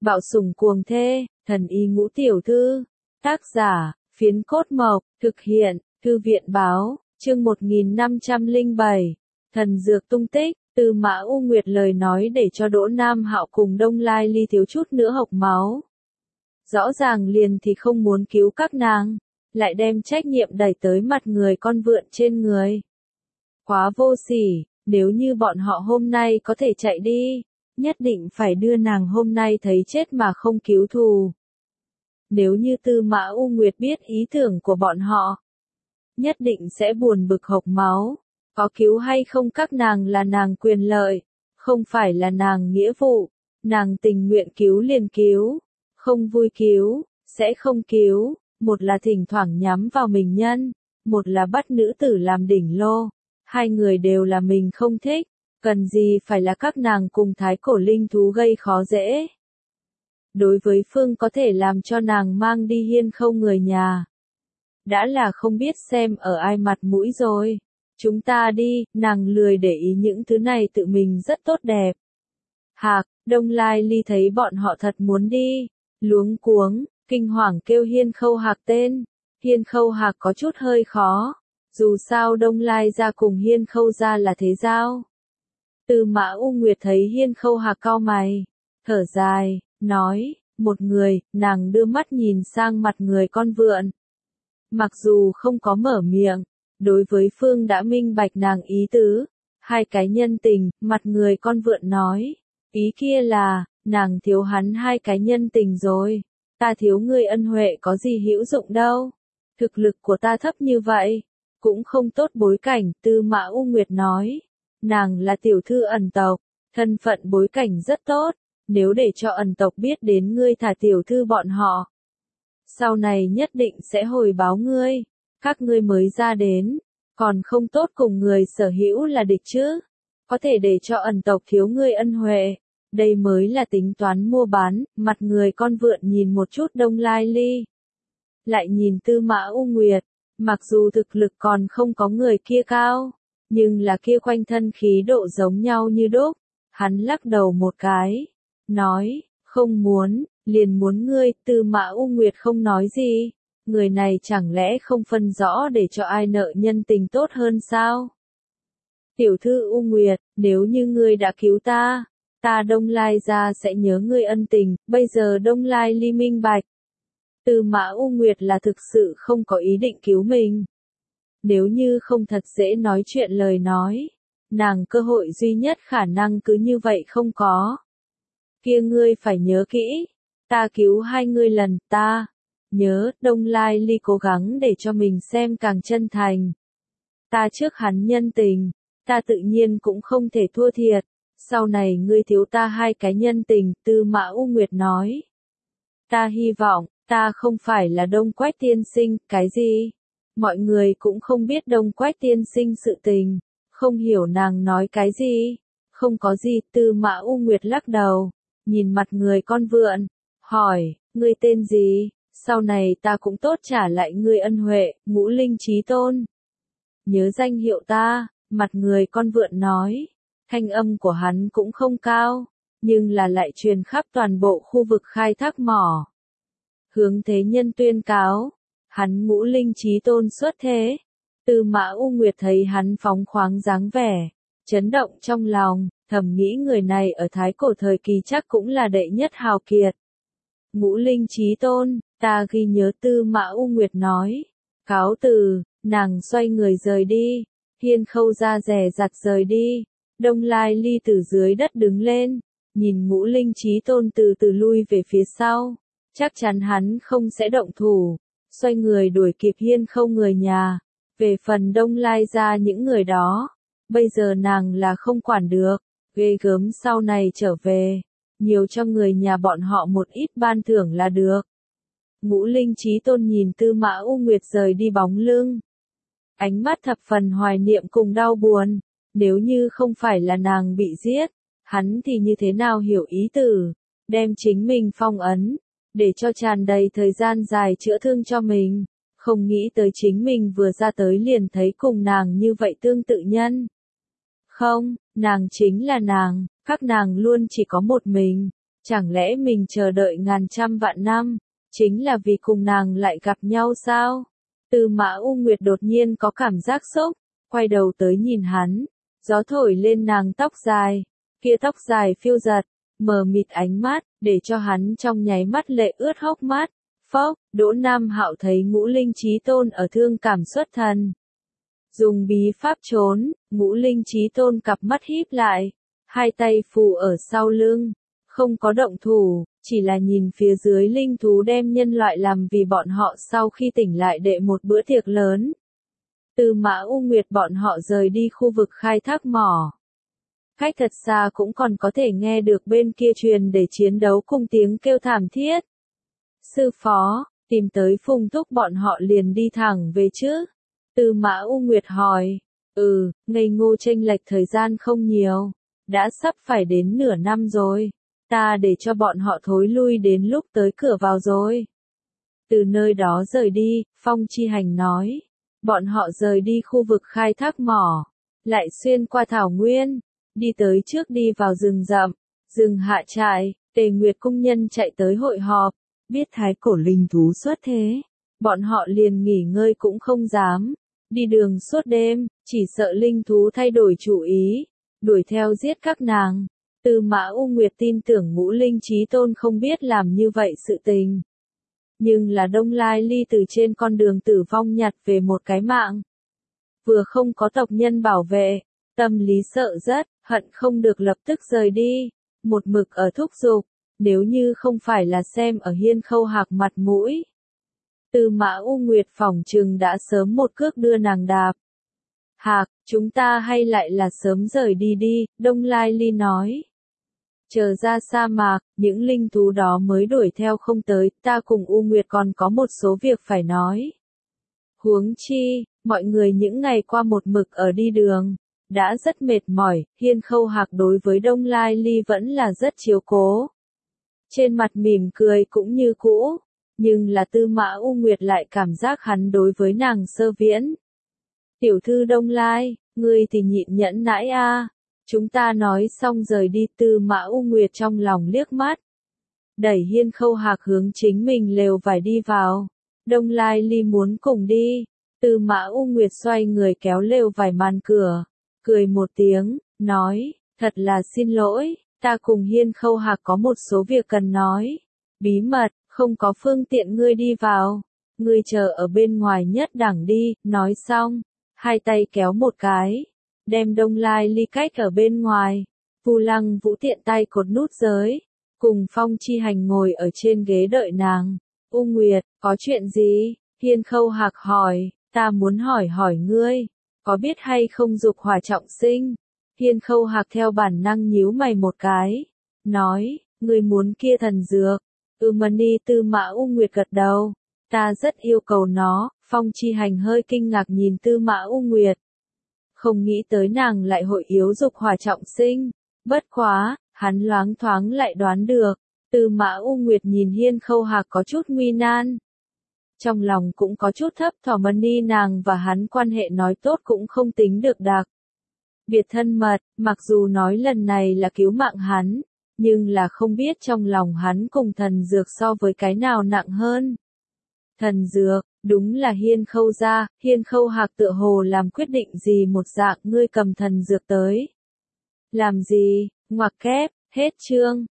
Bạo sủng cuồng thê, thần y ngũ tiểu thư. Tác giả, Phiến Cốt Mộc, thực hiện, Thư viện báo, chương 1507. Thần dược tung tích, Tư Mã U Nguyệt lời nói để cho Đỗ Nam Hạo cùng Đông Lai Ly thiếu chút nữa hộc máu. Rõ ràng liền thì không muốn cứu các nàng, lại đem trách nhiệm đẩy tới mặt người con vượn trên người. Quá vô sỉ, nếu như bọn họ hôm nay có thể chạy đi, nhất định phải đưa nàng hôm nay thấy chết mà không cứu thù. Nếu như Tư Mã U Nguyệt biết ý tưởng của bọn họ, nhất định sẽ buồn bực hộc máu. Có cứu hay không các nàng là nàng quyền lợi, không phải là nàng nghĩa vụ. Nàng tình nguyện cứu liền cứu, không vui cứu, sẽ không cứu. Một là thỉnh thoảng nhắm vào mình nhân, một là bắt nữ tử làm đỉnh lô. Hai người đều là mình không thích, cần gì phải là các nàng cùng thái cổ linh thú gây khó dễ. Đối với Phương có thể làm cho nàng mang đi Hiên Khâu người nhà, đã là không biết xem ở ai mặt mũi rồi. Chúng ta đi, nàng lười để ý những thứ này, tự mình rất tốt đẹp. Hạc, Đông Lai Ly thấy bọn họ thật muốn đi, luống cuống, kinh hoàng kêu Hiên Khâu Hạc tên. Hiên Khâu Hạc có chút hơi khó, dù sao Đông Lai gia cùng Hiên Khâu gia là thế giao. Tư Mã U Nguyệt thấy Hiên Khâu Hạc cau mày, thở dài, nói, một người, nàng đưa mắt nhìn sang mặt người con vượn. Mặc dù không có mở miệng, đối với Phương đã minh bạch nàng ý tứ, hai cái nhân tình, mặt người con vượn nói, ý kia là, nàng thiếu hắn hai cái nhân tình rồi, ta thiếu ngươi ân huệ có gì hữu dụng đâu, thực lực của ta thấp như vậy, cũng không tốt bối cảnh. Tư Mã U Nguyệt nói, nàng là tiểu thư ẩn tộc, thân phận bối cảnh rất tốt, nếu để cho ẩn tộc biết đến ngươi thả tiểu thư bọn họ, sau này nhất định sẽ hồi báo ngươi. Các ngươi mới ra đến, còn không tốt cùng người sở hữu là địch chứ, có thể để cho ẩn tộc thiếu ngươi ân huệ, đây mới là tính toán mua bán. Mặt người con vượn nhìn một chút Đông Lai Ly, lại nhìn Tư Mã U Nguyệt, mặc dù thực lực còn không có người kia cao, nhưng là kia quanh thân khí độ giống nhau như đúc. Hắn lắc đầu một cái, nói, không muốn, liền muốn ngươi. Tư Mã U Nguyệt không nói gì. Người này chẳng lẽ không phân rõ để cho ai nợ nhân tình tốt hơn sao? Tiểu thư U Nguyệt, nếu như ngươi đã cứu ta, ta Đông Lai gia sẽ nhớ ngươi ân tình. Bây giờ Đông Lai Ly minh bạch, Tư Mã U Nguyệt là thực sự không có ý định cứu mình. Nếu như không thật dễ nói chuyện lời nói, nàng cơ hội duy nhất khả năng cứ như vậy không có. Kia ngươi phải nhớ kỹ, ta cứu hai ngươi lần, ta nhớ. Đông Lai Ly cố gắng để cho mình xem càng chân thành. Ta trước hắn nhân tình, ta tự nhiên cũng không thể thua thiệt, sau này ngươi thiếu ta hai cái nhân tình. Tư Mã U Nguyệt nói, ta hy vọng, ta không phải là Đông Quách tiên sinh. Cái gì? Mọi người cũng không biết Đông Quách tiên sinh sự tình, không hiểu nàng nói cái gì. Không có gì. Tư Mã U Nguyệt lắc đầu, nhìn mặt người con vượn, hỏi, ngươi tên gì? Sau này ta cũng tốt trả lại ngươi ân huệ. Ngũ Linh Chí Tôn, nhớ danh hiệu ta. Mặt người con vượn nói, thanh âm của hắn cũng không cao, nhưng là lại truyền khắp toàn bộ khu vực khai thác mỏ. Hướng thế nhân tuyên cáo, hắn Ngũ Linh Chí Tôn xuất thế. Tư Mã U Nguyệt thấy hắn phóng khoáng dáng vẻ, chấn động trong lòng, thầm nghĩ người này ở thái cổ thời kỳ chắc cũng là đệ nhất hào kiệt. Ngũ Linh Chí Tôn, ta ghi nhớ. Tư Mã U Nguyệt nói, cáo từ. Nàng xoay người rời đi. Hiên Khâu ra dè dặt rời đi. Đông Lai Ly từ dưới đất đứng lên, nhìn Ngũ Linh Chí Tôn từ từ lui về phía sau, chắc chắn hắn không sẽ động thủ, xoay người đuổi kịp Hiên Khâu người nhà. Về phần Đông Lai ra những người đó, bây giờ nàng là không quản được, ghê gớm. Sau này trở về, nhiều cho người nhà bọn họ một ít ban thưởng là được. Ngũ Linh Chí Tôn nhìn Tư Mã U Nguyệt rời đi bóng lưng, ánh mắt thập phần hoài niệm cùng đau buồn. Nếu như không phải là nàng bị giết, hắn thì như thế nào hiểu ý tử, đem chính mình phong ấn, để cho tràn đầy thời gian dài chữa thương cho mình. Không nghĩ tới chính mình vừa ra tới liền thấy cùng nàng như vậy tương tự nhân. Không, nàng chính là nàng, các nàng luôn chỉ có một mình. Chẳng lẽ mình chờ đợi ngàn trăm vạn năm, chính là vì cùng nàng lại gặp nhau sao? Tư Mã U Nguyệt đột nhiên có cảm giác sốc, quay đầu tới nhìn hắn, gió thổi lên nàng tóc dài, kia tóc dài phiêu giật, mờ mịt ánh mắt, để cho hắn trong nháy mắt lệ ướt hốc mắt. Phốc, Đỗ Nam Hạo thấy Ngũ Linh Chí Tôn ở thương cảm xuất thần. Dùng bí pháp trốn, Ngũ Linh Chí Tôn cặp mắt híp lại, hai tay phủ ở sau lưng, không có động thủ, chỉ là nhìn phía dưới linh thú đem nhân loại làm vì bọn họ sau khi tỉnh lại đệ một bữa tiệc lớn. Từ Mã U Nguyệt bọn họ rời đi khu vực khai thác mỏ. Cách thật xa cũng còn có thể nghe được bên kia truyền để chiến đấu cùng tiếng kêu thảm thiết. Sư phó, tìm tới Phùng Thúc bọn họ liền đi thẳng về chứ? Từ Mã U Nguyệt hỏi. Ngây ngô chênh lệch thời gian không nhiều. Đã sắp phải đến nửa năm rồi. Ta để cho bọn họ thối lui đến lúc tới cửa vào rồi. Từ nơi đó rời đi, Phong Chi Hành nói. Bọn họ rời đi khu vực khai thác mỏ. Lại xuyên qua thảo nguyên. Đi tới trước đi vào rừng rậm. Rừng hạ trại, Tề Nguyệt cung nhân chạy tới hội họp. Biết thái cổ linh thú xuất thế. Bọn họ liền nghỉ ngơi cũng không dám. Đi đường suốt đêm, chỉ sợ linh thú thay đổi chủ ý. Đuổi theo giết các nàng. Tư Mã U Nguyệt tin tưởng Ngũ Linh Chí Tôn không biết làm như vậy sự tình. Nhưng là Đông Lai Ly từ trên con đường tử vong nhặt về một cái mạng. Vừa không có tộc nhân bảo vệ, tâm lý sợ rất, hận không được lập tức rời đi. Một mực ở thúc giục, nếu như không phải là xem ở Hiên Khâu Hạc mặt mũi. Tư Mã U Nguyệt phỏng chừng đã sớm một cước đưa nàng đạp. Hạc, chúng ta hay lại là sớm rời đi đi, Đông Lai Ly nói. Chờ ra sa mạc, những linh thú đó mới đuổi theo không tới, ta cùng U Nguyệt còn có một số việc phải nói. Huống chi, mọi người những ngày qua một mực ở đi đường, đã rất mệt mỏi, Hiên Khâu Hạc đối với Đông Lai Ly vẫn là rất chiếu cố. Trên mặt mỉm cười cũng như cũ, nhưng là Tư Mã U Nguyệt lại cảm giác hắn đối với nàng sơ viễn. Tiểu thư Đông Lai, ngươi thì nhịn nhẫn nãi a. Chúng ta nói xong rời đi. Tư Mã U Nguyệt trong lòng liếc mắt. Đẩy Hiên Khâu Hạc hướng chính mình lều vải đi vào. Đông Lai Ly muốn cùng đi. Tư Mã U Nguyệt xoay người kéo lều vải màn cửa. Cười một tiếng, nói, thật là xin lỗi, ta cùng Hiên Khâu Hạc có một số việc cần nói. Bí mật, không có phương tiện ngươi đi vào. Ngươi chờ ở bên ngoài nhất đẳng đi, nói xong. Hai tay kéo một cái. Đem Đông Lai Ly cách ở bên ngoài. Vu Lăng Vũ tiện tay cột nút giới. Cùng Phong Chi Hành ngồi ở trên ghế đợi nàng. U Nguyệt, có chuyện gì? Hiên Khâu Hạc hỏi, ta muốn hỏi ngươi. Có biết hay không dục hỏa trọng sinh? Hiên Khâu Hạc theo bản năng nhíu mày một cái. Nói, ngươi muốn kia thần dược. Mani. Tư Mã U Nguyệt gật đầu. Ta rất yêu cầu nó. Phong Chi Hành hơi kinh ngạc nhìn Tư Mã U Nguyệt. Không nghĩ tới nàng lại hội yếu dục hỏa trọng sinh. Bất quá, hắn loáng thoáng lại đoán được. Tư Mã U Nguyệt nhìn Hiên Khâu Hạc có chút nguy nan. Trong lòng cũng có chút thấp thỏm. Mani nàng và hắn quan hệ nói tốt cũng không tính được đặc biệt thân mật, mặc dù nói lần này là cứu mạng hắn, nhưng là không biết trong lòng hắn cùng thần dược so với cái nào nặng hơn. Thần dược, đúng là Hiên Khâu gia. Hiên Khâu Hạc tựa hồ làm quyết định gì một dạng. Ngươi cầm thần dược tới. Làm gì? Ngoặc kép, hết chương.